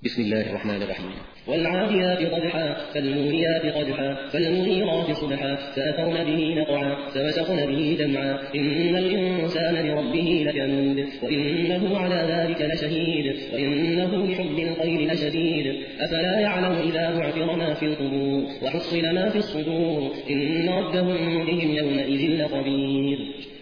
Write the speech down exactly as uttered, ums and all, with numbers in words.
بسم الله الرحمن الرحيم. والعاديات ضبحا فالموريات قدحا فالمغيرات صبحا فأثرن به نقعا فوسطن به جمعا إن الإنسان لربه لكنود وإنه على ذلك لشهيد وإنه لحب الخير لشديد أفلا يعلم إذا بعثر ما في القبور وحصل ما في الصدور إن ربهم بهم يومئذ لخبير.